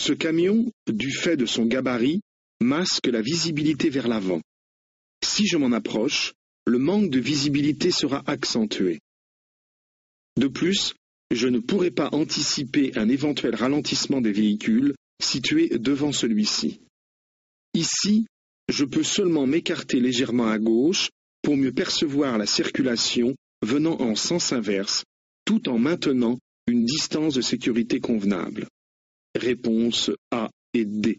Ce camion, du fait de son gabarit, masque la visibilité vers l'avant. Si je m'en approche, le manque de visibilité sera accentué. De plus, je ne pourrai pas anticiper un éventuel ralentissement des véhicules situés devant celui-ci. Ici, je peux seulement m'écarter légèrement à gauche pour mieux percevoir la circulation venant en sens inverse, tout en maintenant une distance de sécurité convenable. Réponse A et D.